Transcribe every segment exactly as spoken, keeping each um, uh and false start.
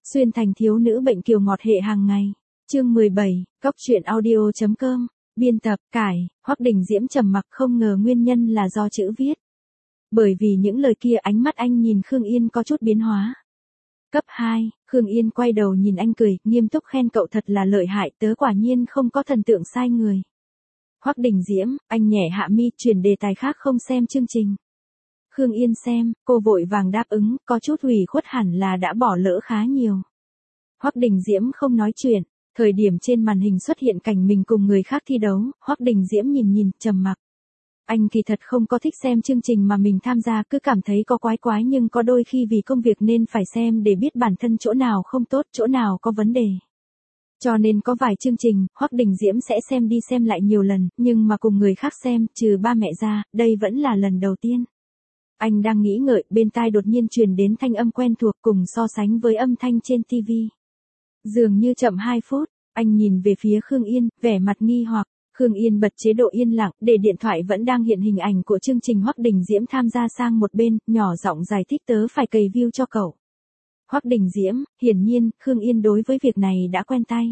Xuyên thành thiếu nữ bệnh kiều ngọt hệ hàng ngày. Chương mười bảy, Cóc truyện audio chấm com. Biên tập, cải, Hoắc Đình Diễm trầm mặc, không ngờ nguyên nhân là do chữ viết. Bởi vì những lời kia ánh mắt anh nhìn Khương Yên có chút biến hóa. Cấp hai, Khương Yên quay đầu nhìn anh cười, nghiêm túc khen cậu thật là lợi hại, tớ quả nhiên không có thần tượng sai người. Hoắc Đình Diễm, anh nhẹ hạ mi, chuyển đề tài khác không xem chương trình. Khương Yên xem, cô vội vàng đáp ứng, có chút ủy khuất hẳn là đã bỏ lỡ khá nhiều. Hoắc Đình Diễm không nói chuyện, thời điểm trên màn hình xuất hiện cảnh mình cùng người khác thi đấu, Hoắc Đình Diễm nhìn nhìn, trầm mặc. Anh kỳ thật không có thích xem chương trình mà mình tham gia, cứ cảm thấy có quái quái nhưng có đôi khi vì công việc nên phải xem để biết bản thân chỗ nào không tốt, chỗ nào có vấn đề. Cho nên có vài chương trình, Hoắc Đình Diễm sẽ xem đi xem lại nhiều lần, nhưng mà cùng người khác xem, trừ ba mẹ ra, đây vẫn là lần đầu tiên. Anh đang nghĩ ngợi, bên tai đột nhiên truyền đến thanh âm quen thuộc cùng so sánh với âm thanh trên ti vi. Dường như chậm hai phút, anh nhìn về phía Khương Yên, vẻ mặt nghi hoặc. Khương Yên bật chế độ yên lặng, để điện thoại vẫn đang hiện hình ảnh của chương trình Hoắc Đình Diễm tham gia sang một bên, nhỏ giọng giải thích tớ phải cày view cho cậu. Hoắc Đình Diễm, hiển nhiên, Khương Yên đối với việc này đã quen tay.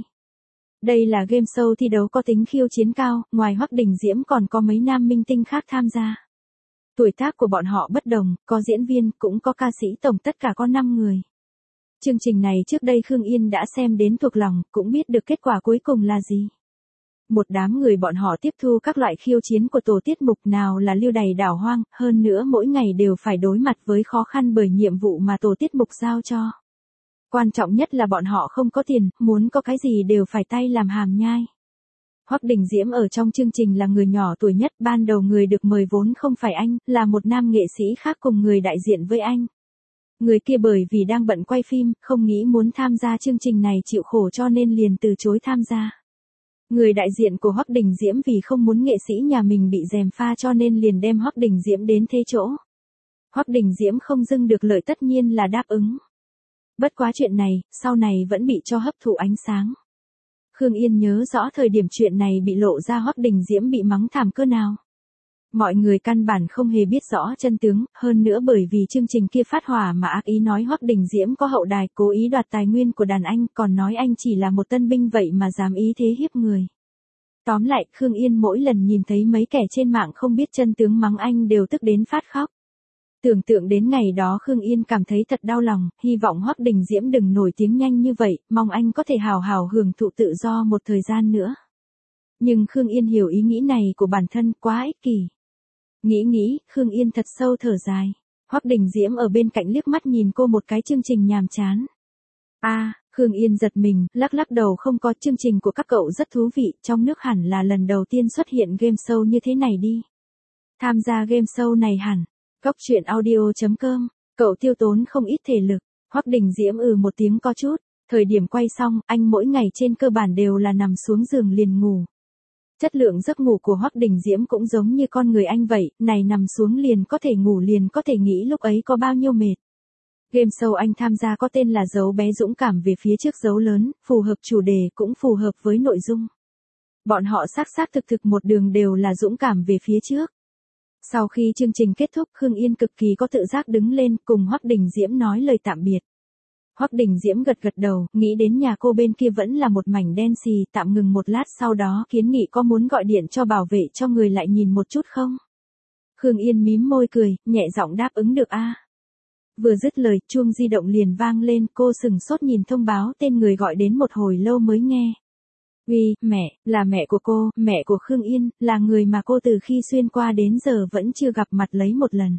Đây là game show thi đấu có tính khiêu chiến cao, ngoài Hoắc Đình Diễm còn có mấy nam minh tinh khác tham gia. Tuổi tác của bọn họ bất đồng, có diễn viên, cũng có ca sĩ, tổng tất cả có năm người. Chương trình này trước đây Khương Yên đã xem đến thuộc lòng, cũng biết được kết quả cuối cùng là gì. Một đám người bọn họ tiếp thu các loại khiêu chiến của tổ tiết mục, nào là lưu đày đảo hoang, hơn nữa mỗi ngày đều phải đối mặt với khó khăn bởi nhiệm vụ mà tổ tiết mục giao cho. Quan trọng nhất là bọn họ không có tiền, muốn có cái gì đều phải tay làm hàm nhai. Hoắc Đình Diễm ở trong chương trình là người nhỏ tuổi nhất, ban đầu người được mời vốn không phải anh, là một nam nghệ sĩ khác cùng người đại diện với anh. Người kia bởi vì đang bận quay phim, không nghĩ muốn tham gia chương trình này chịu khổ cho nên liền từ chối tham gia. Người đại diện của Hoắc Đình Diễm vì không muốn nghệ sĩ nhà mình bị gièm pha cho nên liền đem Hoắc Đình Diễm đến thế chỗ. Hoắc Đình Diễm không dưng được lợi tất nhiên là đáp ứng. Bất quá chuyện này, sau này vẫn bị cho hấp thụ ánh sáng. Khương Yên nhớ rõ thời điểm chuyện này bị lộ ra Hoắc Đình Diễm bị mắng thảm cơ nào. Mọi người căn bản không hề biết rõ chân tướng, hơn nữa bởi vì chương trình kia phát hỏa mà ác ý nói Hoắc Đình Diễm có hậu đài, cố ý đoạt tài nguyên của đàn anh, còn nói anh chỉ là một tân binh vậy mà dám ý thế hiếp người. Tóm lại, Khương Yên mỗi lần nhìn thấy mấy kẻ trên mạng không biết chân tướng mắng anh đều tức đến phát khóc. Tưởng tượng đến ngày đó Khương Yên cảm thấy thật đau lòng, hy vọng Hoắc Đình Diễm đừng nổi tiếng nhanh như vậy, mong anh có thể hào hào hưởng thụ tự do một thời gian nữa. Nhưng Khương Yên hiểu ý nghĩ này của bản thân, quá ích kỷ. Nghĩ nghĩ, Khương Yên thật sâu thở dài. Hoắc Đình Diễm ở bên cạnh liếc mắt nhìn cô một cái, chương trình nhàm chán. A, à, Khương Yên giật mình, lắc lắc đầu, không có, chương trình của các cậu rất thú vị, trong nước hẳn là lần đầu tiên xuất hiện game show như thế này đi. Tham gia game show này hẳn. Cóc truyện audio chấm com, cậu tiêu tốn không ít thể lực. Hoắc Đình Diễm ừ một tiếng có chút, thời điểm quay xong, anh mỗi ngày trên cơ bản đều là nằm xuống giường liền ngủ. Chất lượng giấc ngủ của Hoắc Đình Diễm cũng giống như con người anh vậy, này nằm xuống liền có thể ngủ, liền có thể nghĩ lúc ấy có bao nhiêu mệt. Game show anh tham gia có tên là Dấu bé dũng cảm về phía trước dấu lớn, phù hợp chủ đề cũng phù hợp với nội dung. Bọn họ xác xác thực thực một đường đều là dũng cảm về phía trước. Sau khi chương trình kết thúc, Khương Yên cực kỳ có tự giác đứng lên cùng Hoắc Đình Diễm nói lời tạm biệt. Hoắc Đình Diễm gật gật đầu, nghĩ đến nhà cô bên kia vẫn là một mảnh đen xì, tạm ngừng một lát, sau đó kiến nghị có muốn gọi điện cho bảo vệ cho người lại nhìn một chút không? Khương Yên mím môi cười, nhẹ giọng đáp ứng được a. Vừa dứt lời, chuông di động liền vang lên, cô sừng sốt nhìn thông báo tên người gọi đến một hồi lâu mới nghe. Uy, mẹ, là mẹ của cô, mẹ của Khương Yên, là người mà cô từ khi xuyên qua đến giờ vẫn chưa gặp mặt lấy một lần.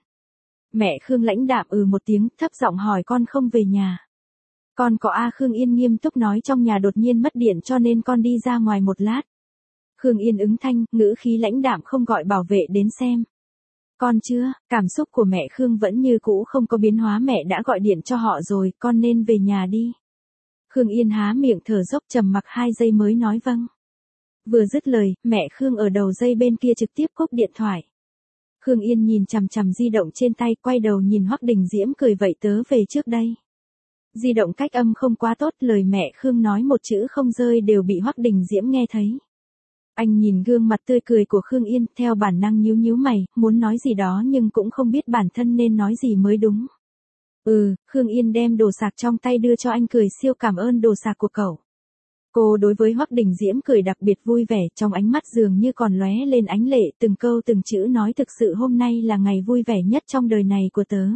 Mẹ Khương lãnh đạm ừ một tiếng, thấp giọng hỏi con không về nhà. Con có a. Khương Yên nghiêm túc nói, trong nhà đột nhiên mất điện cho nên con đi ra ngoài một lát. Khương Yên ứng thanh, ngữ khí lãnh đạm, không gọi bảo vệ đến xem. Con chưa, cảm xúc của mẹ Khương vẫn như cũ không có biến hóa, mẹ đã gọi điện cho họ rồi, con nên về nhà đi. Khương Yên há miệng thở dốc, trầm mặc hai giây mới nói vâng. Vừa dứt lời, mẹ Khương ở đầu dây bên kia trực tiếp cúp điện thoại. Khương Yên nhìn chằm chằm di động trên tay, quay đầu nhìn Hoắc Đình Diễm cười, vậy tớ về trước đây. Di động cách âm không quá tốt, lời mẹ Khương nói một chữ không rơi đều bị Hoắc Đình Diễm nghe thấy. Anh nhìn gương mặt tươi cười của Khương Yên, theo bản năng nhíu nhíu mày, muốn nói gì đó nhưng cũng không biết bản thân nên nói gì mới đúng. Ừ, Khương Yên đem đồ sạc trong tay đưa cho anh cười siêu cảm ơn đồ sạc của cậu. Cô đối với Hoắc Đình Diễm cười đặc biệt vui vẻ, trong ánh mắt dường như còn lóe lên ánh lệ, từng câu từng chữ nói thực sự hôm nay là ngày vui vẻ nhất trong đời này của tớ.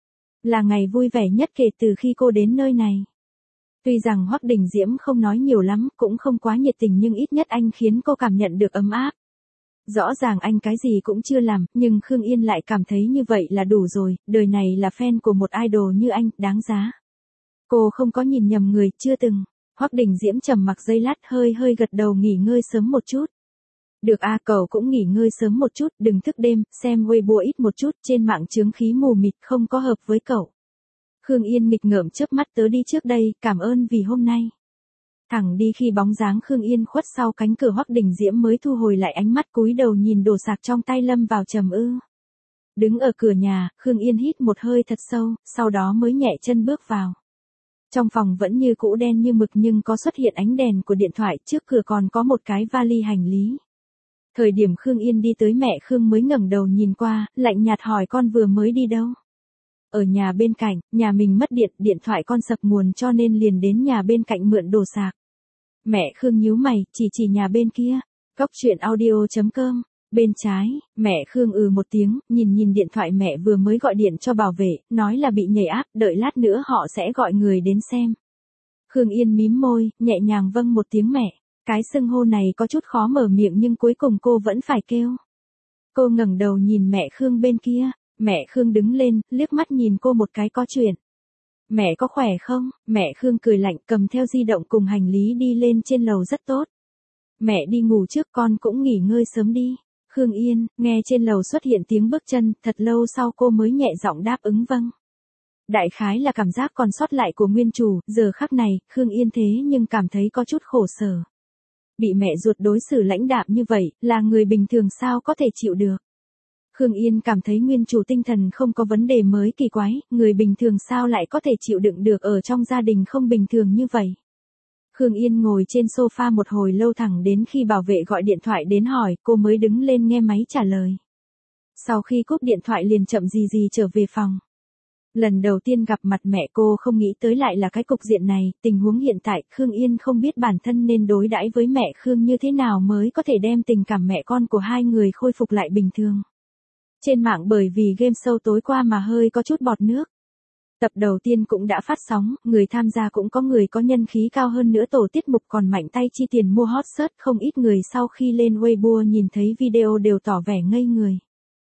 Là ngày vui vẻ nhất kể từ khi cô đến nơi này. Tuy rằng Hoắc Đình Diễm không nói nhiều lắm, cũng không quá nhiệt tình nhưng ít nhất anh khiến cô cảm nhận được ấm áp. Rõ ràng anh cái gì cũng chưa làm, nhưng Khương Yên lại cảm thấy như vậy là đủ rồi, đời này là fan của một idol như anh, đáng giá. Cô không có nhìn nhầm người, chưa từng. Hoắc Đình Diễm trầm mặc giây lát hơi hơi gật đầu nghỉ ngơi sớm một chút. Được à, cậu cũng nghỉ ngơi sớm một chút, đừng thức đêm, xem Weibo ít một chút, trên mạng chướng khí mù mịt không có hợp với cậu. Khương Yên nghịch ngợm chớp mắt tớ đi trước đây, cảm ơn vì hôm nay. Thẳng đi khi bóng dáng Khương Yên khuất sau cánh cửa Hoắc Đình Diễm mới thu hồi lại ánh mắt cúi đầu nhìn đồ sạc trong tay lâm vào trầm ư. Đứng ở cửa nhà, Khương Yên hít một hơi thật sâu, sau đó mới nhẹ chân bước vào. Trong phòng vẫn như cũ đen như mực nhưng có xuất hiện ánh đèn của điện thoại, trước cửa còn có một cái vali hành lý. Thời điểm Khương Yên đi tới mẹ Khương mới ngẩng đầu nhìn qua, lạnh nhạt hỏi con vừa mới đi đâu. Ở nhà bên cạnh, nhà mình mất điện, điện thoại con sập nguồn cho nên liền đến nhà bên cạnh mượn đồ sạc. Mẹ Khương nhíu mày, chỉ chỉ nhà bên kia. Cóc truyện audio chấm com. Bên trái, mẹ Khương ừ một tiếng, nhìn nhìn điện thoại mẹ vừa mới gọi điện cho bảo vệ, nói là bị nhảy áp, đợi lát nữa họ sẽ gọi người đến xem. Khương Yên mím môi, nhẹ nhàng vâng một tiếng mẹ. Cái xưng hô này có chút khó mở miệng nhưng cuối cùng cô vẫn phải kêu. Cô ngẩng đầu nhìn mẹ Khương bên kia, mẹ Khương đứng lên, liếc mắt nhìn cô một cái có chuyện. Mẹ có khỏe không? Mẹ Khương cười lạnh cầm theo di động cùng hành lý đi lên trên lầu rất tốt. Mẹ đi ngủ trước con cũng nghỉ ngơi sớm đi. Khương Yên, nghe trên lầu xuất hiện tiếng bước chân, thật lâu sau cô mới nhẹ giọng đáp ứng vâng. Đại khái là cảm giác còn sót lại của nguyên chủ, giờ khắc này, Khương Yên thế nhưng cảm thấy có chút khổ sở. Bị mẹ ruột đối xử lãnh đạm như vậy, là người bình thường sao có thể chịu được. Khương Yên cảm thấy nguyên chủ tinh thần không có vấn đề mới kỳ quái, người bình thường sao lại có thể chịu đựng được ở trong gia đình không bình thường như vậy. Khương Yên ngồi trên sofa một hồi lâu thẳng đến khi bảo vệ gọi điện thoại đến hỏi, cô mới đứng lên nghe máy trả lời. Sau khi cúp điện thoại liền chậm gì gì trở về phòng. Lần đầu tiên gặp mặt mẹ cô không nghĩ tới lại là cái cục diện này, tình huống hiện tại, Khương Yên không biết bản thân nên đối đãi với mẹ Khương như thế nào mới có thể đem tình cảm mẹ con của hai người khôi phục lại bình thường. Trên mạng bởi vì game show tối qua mà hơi có chút bọt nước. Tập đầu tiên cũng đã phát sóng, người tham gia cũng có người có nhân khí cao hơn nữa tổ tiết mục còn mạnh tay chi tiền mua hot search, không ít người sau khi lên Weibo nhìn thấy video đều tỏ vẻ ngây người.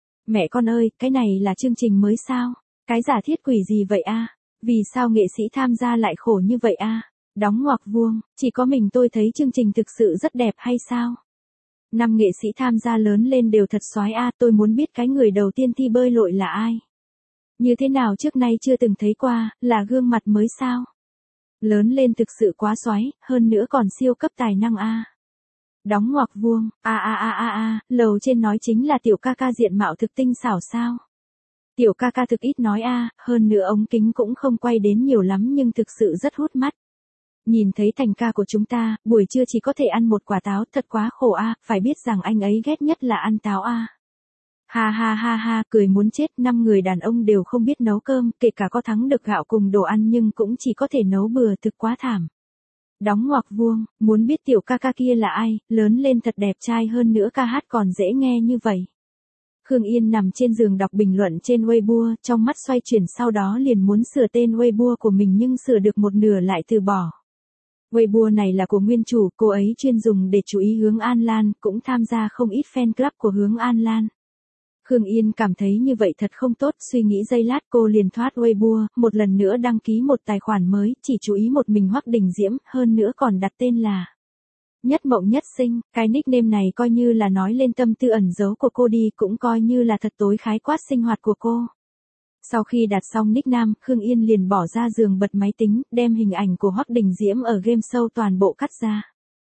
Mẹ con ơi, cái này là chương trình mới sao? Cái giả thiết quỷ gì vậy a? Vì sao nghệ sĩ tham gia lại khổ như vậy a? Đóng ngoặc vuông, chỉ có mình tôi thấy chương trình thực sự rất đẹp hay sao? Năm nghệ sĩ tham gia lớn lên đều thật soái a, tôi muốn biết cái người đầu tiên thi bơi lội là ai? Như thế nào trước nay chưa từng thấy qua, là gương mặt mới sao? Lớn lên thực sự quá soái, hơn nữa còn siêu cấp tài năng a. Đóng ngoặc vuông, a a a a a, lầu trên nói chính là tiểu ca ca diện mạo thực tinh xảo sao? Tiểu ca ca thực ít nói a, hơn nữa ống kính cũng không quay đến nhiều lắm nhưng thực sự rất hút mắt. Nhìn thấy thành ca của chúng ta, buổi trưa chỉ có thể ăn một quả táo, thật quá khổ a, phải biết rằng anh ấy ghét nhất là ăn táo a. Ha ha ha ha, cười muốn chết, năm người đàn ông đều không biết nấu cơm, kể cả có thắng được gạo cùng đồ ăn nhưng cũng chỉ có thể nấu bừa, thực quá thảm. Đóng ngoặc vuông, muốn biết tiểu ca ca kia là ai, lớn lên thật đẹp trai hơn nữa ca hát còn dễ nghe như vậy. Khương Yên nằm trên giường đọc bình luận trên Weibo, trong mắt xoay chuyển sau đó liền muốn sửa tên Weibo của mình nhưng sửa được một nửa lại từ bỏ. Weibo này là của nguyên chủ, cô ấy chuyên dùng để chú ý Hướng An Lan, cũng tham gia không ít fan club của Hướng An Lan. Khương Yên cảm thấy như vậy thật không tốt, suy nghĩ giây lát cô liền thoát Weibo, một lần nữa đăng ký một tài khoản mới, chỉ chú ý một mình Hoắc Đình Diễm, hơn nữa còn đặt tên là Nhất Mộng Nhất Sinh, cái nickname này coi như là nói lên tâm tư ẩn giấu của cô đi, cũng coi như là thật tối khái quát sinh hoạt của cô. Sau khi đặt xong nickname, Khương Yên liền bỏ ra giường bật máy tính, đem hình ảnh của Hoắc Đình Diễm ở game show toàn bộ cắt ra.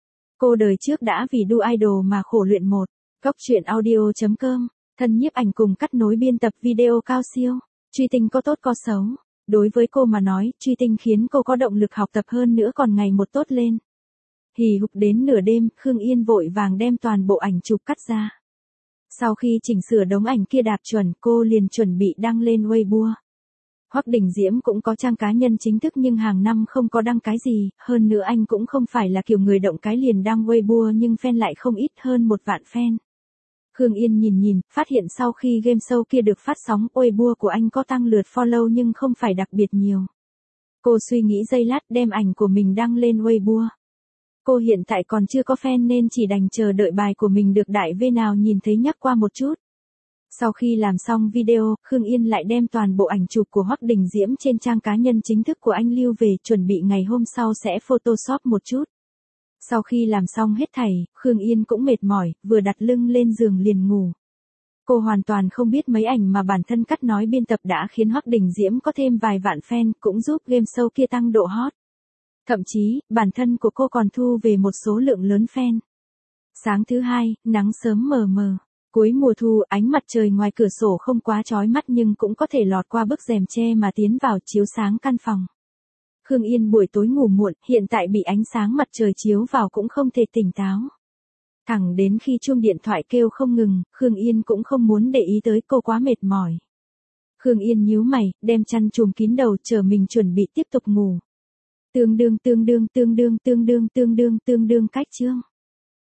Cô đời trước đã vì đu idol mà khổ luyện một. Cóc truyện audio chấm com, thân nhiếp ảnh cùng cắt nối biên tập video cao siêu. Truy tinh có tốt có xấu. Đối với cô mà nói, truy tinh khiến cô có động lực học tập hơn nữa còn ngày một tốt lên. Hì hục đến nửa đêm, Khương Yên vội vàng đem toàn bộ ảnh chụp cắt ra. Sau khi chỉnh sửa đống ảnh kia đạt chuẩn, cô liền chuẩn bị đăng lên Weibo. Hoắc Đình Diễm cũng có trang cá nhân chính thức nhưng hàng năm không có đăng cái gì, hơn nữa anh cũng không phải là kiểu người động cái liền đăng Weibo nhưng fan lại không ít hơn một vạn fan. Khương Yên nhìn nhìn, phát hiện sau khi game show kia được phát sóng, Weibo của anh có tăng lượt follow nhưng không phải đặc biệt nhiều. Cô suy nghĩ giây lát đem ảnh của mình đăng lên Weibo. Cô hiện tại còn chưa có fan nên chỉ đành chờ đợi bài của mình được đại V nào nhìn thấy nhắc qua một chút. Sau khi làm xong video, Khương Yên lại đem toàn bộ ảnh chụp của Hoắc Đình Diễm trên trang cá nhân chính thức của anh lưu về, chuẩn bị ngày hôm sau sẽ photoshop một chút. Sau khi làm xong hết thảy, Khương Yên cũng mệt mỏi, vừa đặt lưng lên giường liền ngủ. Cô hoàn toàn không biết mấy ảnh mà bản thân cắt nói biên tập đã khiến Hoắc Đình Diễm có thêm vài vạn fan, cũng giúp game show kia tăng độ hot. Thậm chí, bản thân của cô còn thu về một số lượng lớn fan. Sáng thứ hai, nắng sớm mờ mờ. Cuối mùa thu, ánh mặt trời ngoài cửa sổ không quá chói mắt nhưng cũng có thể lọt qua bức rèm che mà tiến vào chiếu sáng căn phòng. Khương Yên buổi tối ngủ muộn, hiện tại bị ánh sáng mặt trời chiếu vào cũng không thể tỉnh táo. Thẳng đến khi chuông điện thoại kêu không ngừng, Khương Yên cũng không muốn để ý tới, cô quá mệt mỏi. Khương Yên nhíu mày, đem chăn trùm kín đầu chờ mình chuẩn bị tiếp tục ngủ. Tương đương tương đương tương đương tương đương tương đương tương đương cách chương.